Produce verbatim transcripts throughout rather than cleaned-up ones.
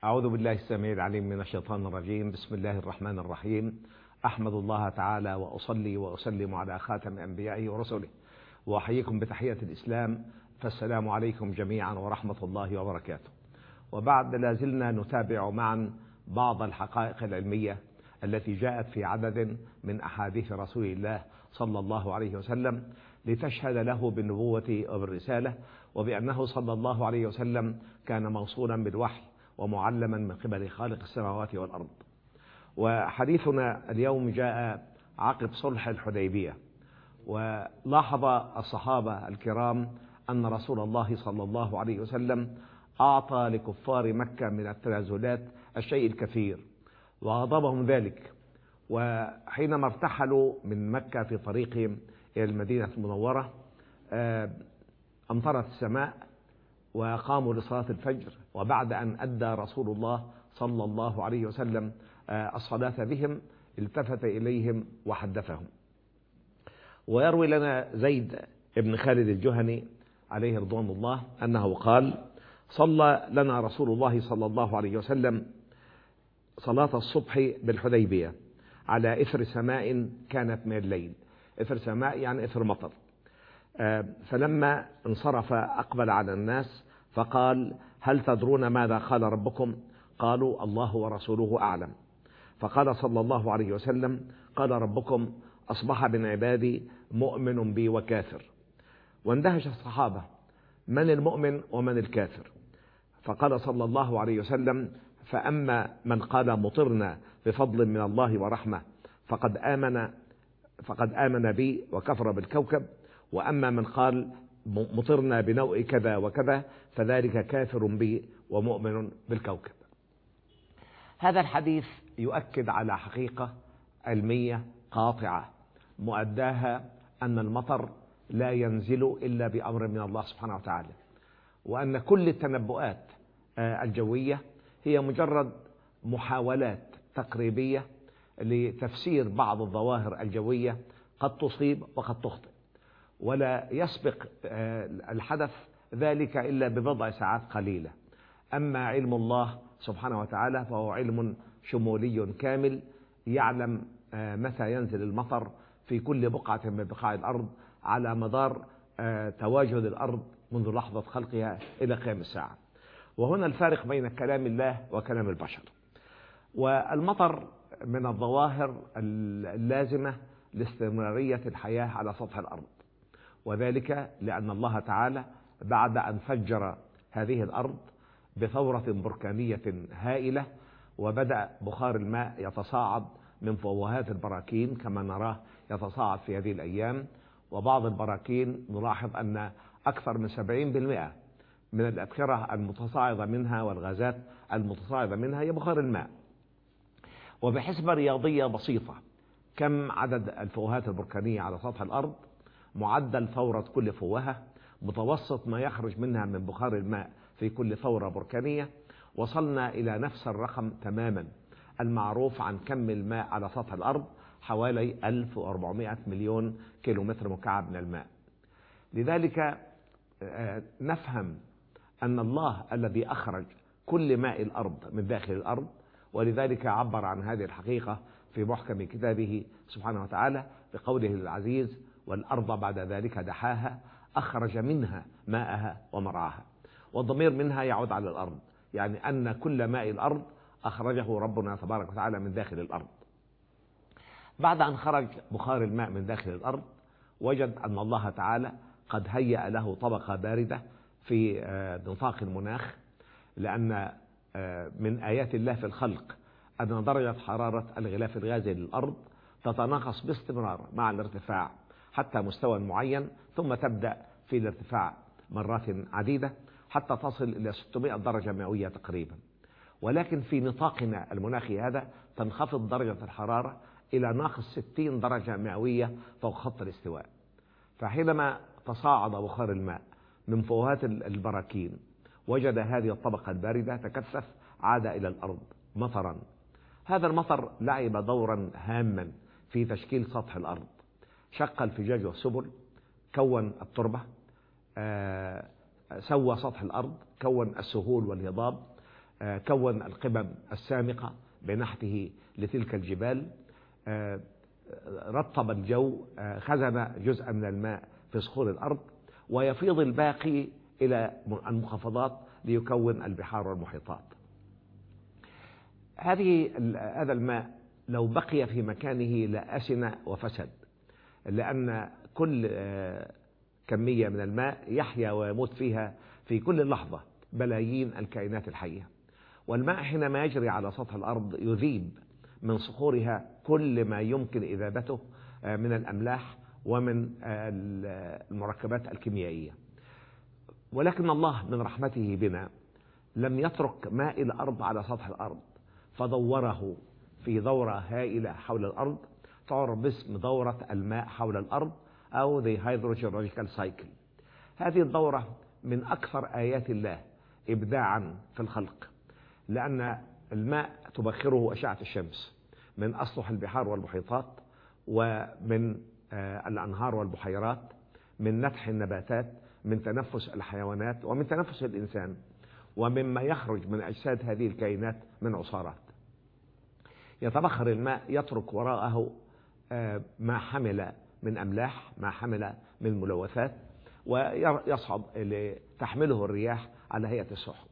أعوذ بالله السميع العليم من الشيطان الرجيم. بسم الله الرحمن الرحيم. أحمد الله تعالى وأصلي وأسلم على خاتم أنبيائه ورسله، وأحييكم بتحية الإسلام، فالسلام عليكم جميعا ورحمة الله وبركاته. وبعد لازلنا نتابع معا بعض الحقائق العلمية التي جاءت في عدد من أحاديث رسول الله صلى الله عليه وسلم لتشهد له بالنبوة وبالرسالة، وبأنه صلى الله عليه وسلم كان موصولا بالوحي ومعلما من قبل خالق السماوات والأرض. وحديثنا اليوم جاء عقب صلح الحديبية، ولاحظ الصحابة الكرام أن رسول الله صلى الله عليه وسلم أعطى لكفار مكة من التنازلات الشيء الكثير وغضبهم ذلك. وحينما ارتحلوا من مكة في طريقهم إلى المدينة المنورة أمطرت السماء وقاموا لصلاة الفجر، وبعد أن أدى رسول الله صلى الله عليه وسلم الصلاة بهم التفت إليهم وحدثهم. ويروي لنا زيد بن خالد الجهني عليه رضوان الله أنه قال: صلى لنا رسول الله صلى الله عليه وسلم صلاة الصبح بالحديبية على إثر سماء كانت من الليل. إثر سماء يعني إثر مطر. فلما انصرف أقبل على الناس فقال: هل تدرون ماذا قال ربكم؟ قالوا: الله ورسوله أعلم. فقال صلى الله عليه وسلم: قال ربكم: أصبح من عبادي مؤمن بي وكافر. واندهش الصحابة: من المؤمن ومن الكافر؟ فقال صلى الله عليه وسلم: فأما من قال مطرنا بفضل من الله ورحمة فقد آمن فقد آمن بي وكفر بالكوكب، وأما من قال مطرنا بنوء كذا وكذا فذلك كافر بي ومؤمن بالكوكب. هذا الحديث يؤكد على حقيقة علمية قاطعة مؤداها أن المطر لا ينزل إلا بأمر من الله سبحانه وتعالى، وأن كل التنبؤات الجوية هي مجرد محاولات تقريبية لتفسير بعض الظواهر الجوية قد تصيب وقد تخطئ، ولا يسبق الحدث ذلك إلا ببضع ساعات قليلة. أما علم الله سبحانه وتعالى فهو علم شمولي كامل، يعلم متى ينزل المطر في كل بقعة من بقاع الأرض على مدار تواجد الأرض منذ لحظة خلقها إلى قيام الساعة. وهنا الفارق بين كلام الله وكلام البشر. والمطر من الظواهر اللازمة لاستمرارية الحياة على سطح الأرض، وذلك لأن الله تعالى بعد أن فجر هذه الأرض بثورة بركانية هائلة وبدأ بخار الماء يتصاعد من فوهات البراكين كما نراه يتصاعد في هذه الأيام. وبعض البراكين نلاحظ أن أكثر من سبعين بالمئة من الأبخرة المتصاعدة منها والغازات المتصاعدة منها هي بخار الماء. وبحسبة رياضية بسيطة، كم عدد الفوهات البركانية على سطح الأرض، معدل فورة كل فوهة، متوسط ما يخرج منها من بخار الماء في كل فورة بركانية، وصلنا إلى نفس الرقم تماما المعروف عن كم الماء على سطح الأرض، حوالي ألف وأربعمائة مليون كيلومتر مكعب من الماء. لذلك نفهم أن الله الذي أخرج كل ماء الأرض من داخل الأرض، ولذلك عبر عن هذه الحقيقة في محكم كتابه سبحانه وتعالى بقوله العزيز: والأرض بعد ذلك دحاها أخرج منها ماءها ومرعاها. والضمير منها يعود على الأرض، يعني أن كل ماء الأرض أخرجه ربنا تبارك وتعالى من داخل الأرض. بعد أن خرج بخار الماء من داخل الأرض وجد أن الله تعالى قد هيأ له طبقة باردة في نطاق المناخ، لأن من آيات الله في الخلق أن درجة حرارة الغلاف الغازي للأرض تتناقص باستمرار مع الارتفاع حتى مستوى معين، ثم تبدأ في الارتفاع مرات عديدة حتى تصل إلى ستمائة درجة مئوية تقريبا. ولكن في نطاقنا المناخي هذا تنخفض درجة الحرارة إلى ناقص ستين درجة مئوية فوق خط الاستواء. فحينما تصاعد بخار الماء من فوهات البراكين وجد هذه الطبقة الباردة تكثف، عاد إلى الأرض مطرا. هذا المطر لعب دورا هاما في تشكيل سطح الأرض، شق الفجاج والسبل، كون التربة، سوى سطح الأرض، كون السهول والهضاب، كون القمم السامقة بنحته لتلك الجبال، رطب الجو، خزن جزءا من الماء في صخور الأرض، ويفيض الباقي إلى المنخفضات ليكون البحار والمحيطات. هذه هذا الماء لو بقي في مكانه لأسن وفسد، لأن كل كمية من الماء يحيا ويموت فيها في كل لحظة بلايين الكائنات الحية. والماء حينما يجري على سطح الأرض يذيب من صخورها كل ما يمكن إذابته من الأملاح ومن المركبات الكيميائية. ولكن الله من رحمته بنا لم يترك ماء الأرض على سطح الأرض، فدوره في دورة هائلة حول الأرض تعرف باسم دورة الماء حول الأرض أو the hydrogeological cycle. هذه الدورة من أكثر آيات الله إبداعا في الخلق، لأن الماء تبخره أشعة الشمس من أسطح البحار والمحيطات، ومن الأنهار والبحيرات، من نتح النباتات، من تنفس الحيوانات، ومن تنفس الإنسان، ومما يخرج من أجساد هذه الكائنات من عصارات. يتبخر الماء يترك وراءه ما حمل من أملاح، ما حمل من ملوثات، ويصعد تحمله الرياح على هيئة السحب.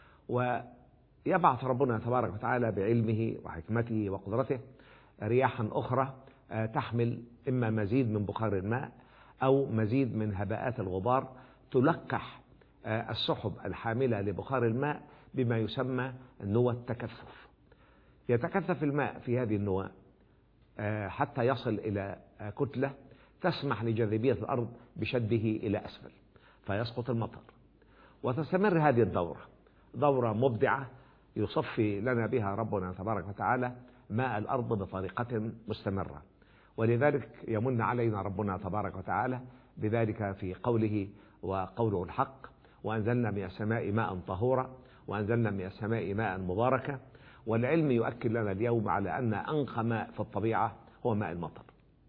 ويبعث ربنا تبارك وتعالى بعلمه وحكمته وقدرته رياحا أخرى تحمل إما مزيد من بخار الماء أو مزيد من هباءات الغبار، تلقح السحب الحاملة لبخار الماء بما يسمى نوى التكثف. يتكثف الماء في هذه النوى حتى يصل إلى كتلة تسمح لجاذبية الأرض بشده إلى أسفل فيسقط المطر. وتستمر هذه الدورة دورة مبدعة يصفي لنا بها ربنا تبارك وتعالى ماء الأرض بطريقة مستمرة. ولذلك يمن علينا ربنا تبارك وتعالى بذلك في قوله وقوله الحق: وأنزلنا من السماء ماء طهورا وأنزلنا من السماء ماء مباركا. والعلم يؤكد لنا اليوم على أن أنقى ماء في الطبيعة هو ماء المطر.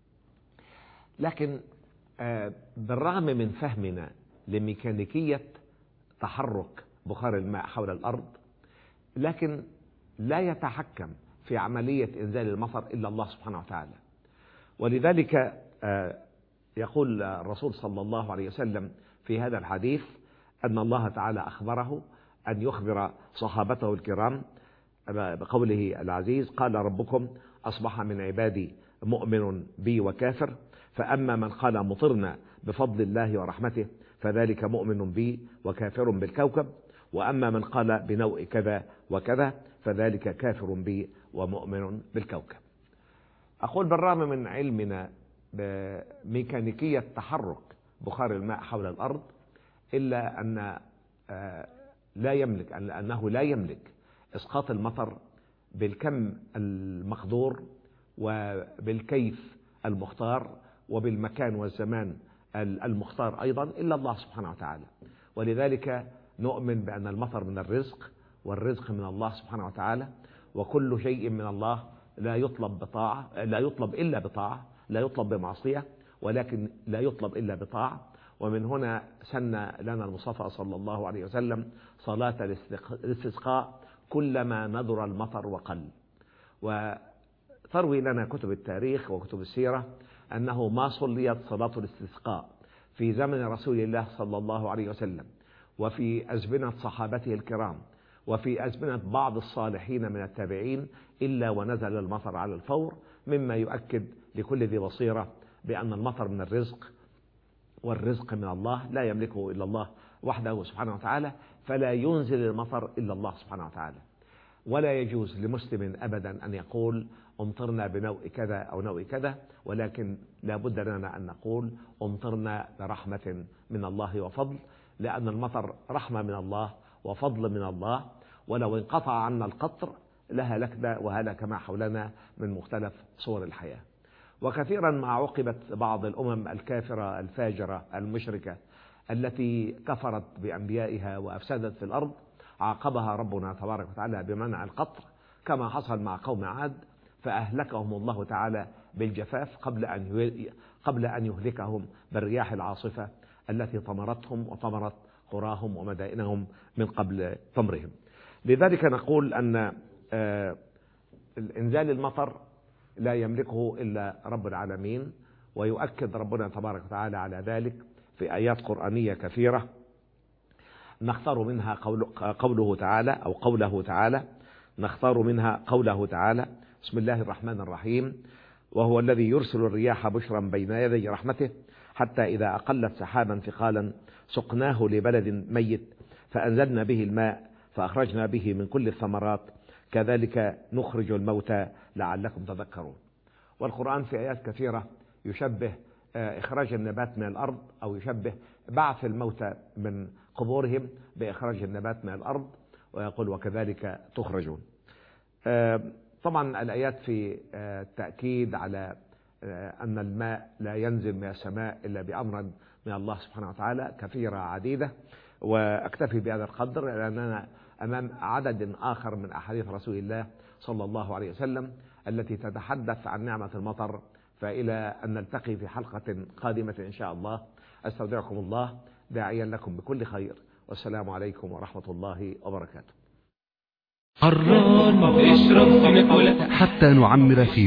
لكن بالرغم من فهمنا لميكانيكية تحرك بخار الماء حول الأرض، لكن لا يتحكم في عملية إنزال المطر إلا الله سبحانه وتعالى. ولذلك يقول الرسول صلى الله عليه وسلم في هذا الحديث أن الله تعالى أخبره أن يخبر صحابته الكرام بقوله العزيز: قال ربكم أصبح من عبادي مؤمن بي وكافر، فأما من قال مطرنا بفضل الله ورحمته فذلك مؤمن بي وكافر بالكوكب، وأما من قال بنوء كذا وكذا فذلك كافر بي ومؤمن بالكوكب. أقول بالرغم من علمنا بميكانيكية تحرك بخار الماء حول الأرض، إلا أن لا يملك أنه لا يملك إسقاط المطر بالكم المقدور وبالكيف المختار وبالمكان والزمان المختار أيضا إلا الله سبحانه وتعالى. ولذلك نؤمن بأن المطر من الرزق، والرزق من الله سبحانه وتعالى، وكل شيء من الله لا يطلب بطاعة، لا يطلب إلا بطاعة، لا يطلب بمعصية، ولكن لا يطلب إلا بطاعة. ومن هنا سن لنا المصطفى صلى الله عليه وسلم صلاة الاستسقاء كلما نذر المطر وقل. وتروي لنا كتب التاريخ وكتب السيرة أنه ما صليت صلاة الاستسقاء في زمن رسول الله صلى الله عليه وسلم وفي أزمنة صحابته الكرام وفي أزمنة بعض الصالحين من التابعين إلا ونزل المطر على الفور، مما يؤكد لكل ذي بصيرة بأن المطر من الرزق، والرزق من الله لا يملكه إلا الله وحده سبحانه وتعالى، فلا ينزل المطر إلا الله سبحانه وتعالى. ولا يجوز لمسلم أبدا أن يقول أمطرنا بنوء كذا أو نوء كذا، ولكن لا بد لنا أن نقول أمطرنا برحمة من الله وفضل، لأن المطر رحمة من الله وفضل من الله. ولو انقطع عنا القطر لهلكنا وهلك ما حولنا من مختلف صور الحياة. وكثيرا ما عوقبت بعض الأمم الكافرة الفاجرة المشركة التي كفرت بأنبيائها وأفسدت في الأرض، عاقبها ربنا تبارك وتعالى بمنع القطر، كما حصل مع قوم عاد فأهلكهم الله تعالى بالجفاف قبل أن قبل أن يهلكهم بالرياح العاصفة التي طمرتهم وطمرت قراهم ومدائنهم من قبل طمرهم. لذلك نقول أن إنزال المطر لا يملكه إلا رب العالمين، ويؤكد ربنا تبارك وتعالى على ذلك في آيات قرآنية كثيرة، نختار منها قول قوله تعالى أو قوله تعالى نختار منها قوله تعالى: بسم الله الرحمن الرحيم، وهو الذي يرسل الرياح بشرا بين يدي رحمته حتى إذا أقلت سحابا ثقالا سقناه لبلد ميت فأنزلنا به الماء فأخرجنا به من كل الثمرات كذلك نخرج الموتى لعلكم تذكرون. والقرآن في آيات كثيرة يشبه إخراج النبات من الأرض، أو يشبه بعث الموتى من قبورهم بإخراج النبات من الأرض، ويقول: وكذلك تخرجون. طبعا الآيات في التأكيد على أن الماء لا ينزل من السماء إلا بأمر من الله سبحانه وتعالى كثيرة عديدة، وأكتفي بهذا القدر لأننا أمام عدد آخر من أحاديث رسول الله صلى الله عليه وسلم التي تتحدث عن نعمة المطر. فإلى أن نلتقي في حلقة قادمة إن شاء الله، أستودعكم الله داعيا لكم بكل خير، والسلام عليكم ورحمة الله وبركاته. حتى نعمر فيه